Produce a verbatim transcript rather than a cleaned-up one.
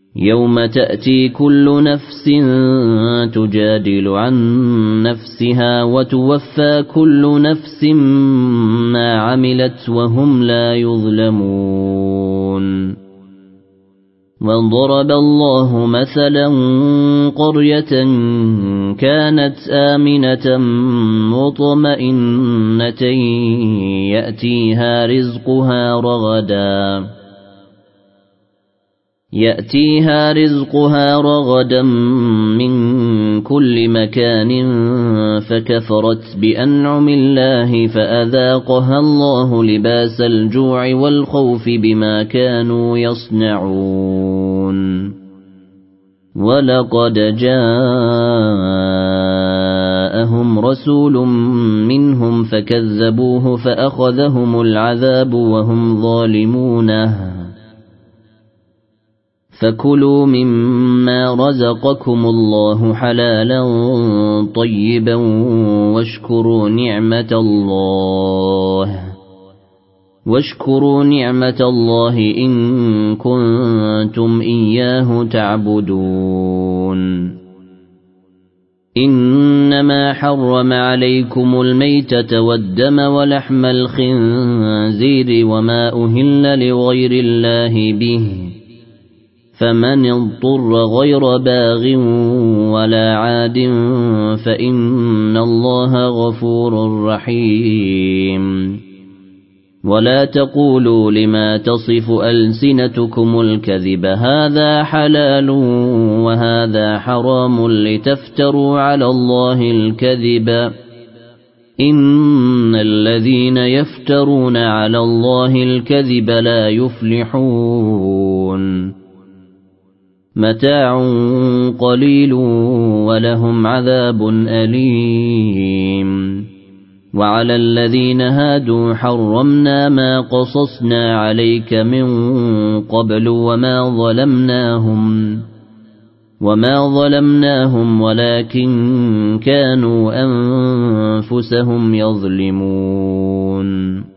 يوم تأتي كل نفس تجادل عن نفسها وتوفى كل نفس ما عملت وهم لا يظلمون وضرب الله مثلا قرية كانت آمنة مطمئنة يأتيها رزقها رغدا يأتيها رزقها رغدا من كل مكان فكفرت بأنعم الله فأذاقها الله لباس الجوع والخوف بما كانوا يصنعون ولقد جاءهم رسول منهم فكذبوه فأخذهم العذاب وهم ظالمون فكلوا مما رزقكم الله حلالا طيبا واشكروا نعمة الله واشكروا نعمة الله إن كنتم إياه تعبدون إنما حرم عليكم الميتة والدم ولحم الخنزير وما أهل لغير الله به فمن اضطر غير باغ ولا عاد فإن الله غفور رحيم ولا تقولوا لما تصف ألسنتكم الكذب هذا حلال وهذا حرام لتفتروا على الله الكذب إن الذين يفترون على الله الكذب لا يفلحون متاع قليل ولهم عذاب أليم وعلى الذين هادوا حرمنا ما قصصنا عليك من قبل وما ظلمناهم وما ظلمناهم ولكن كانوا أنفسهم يظلمون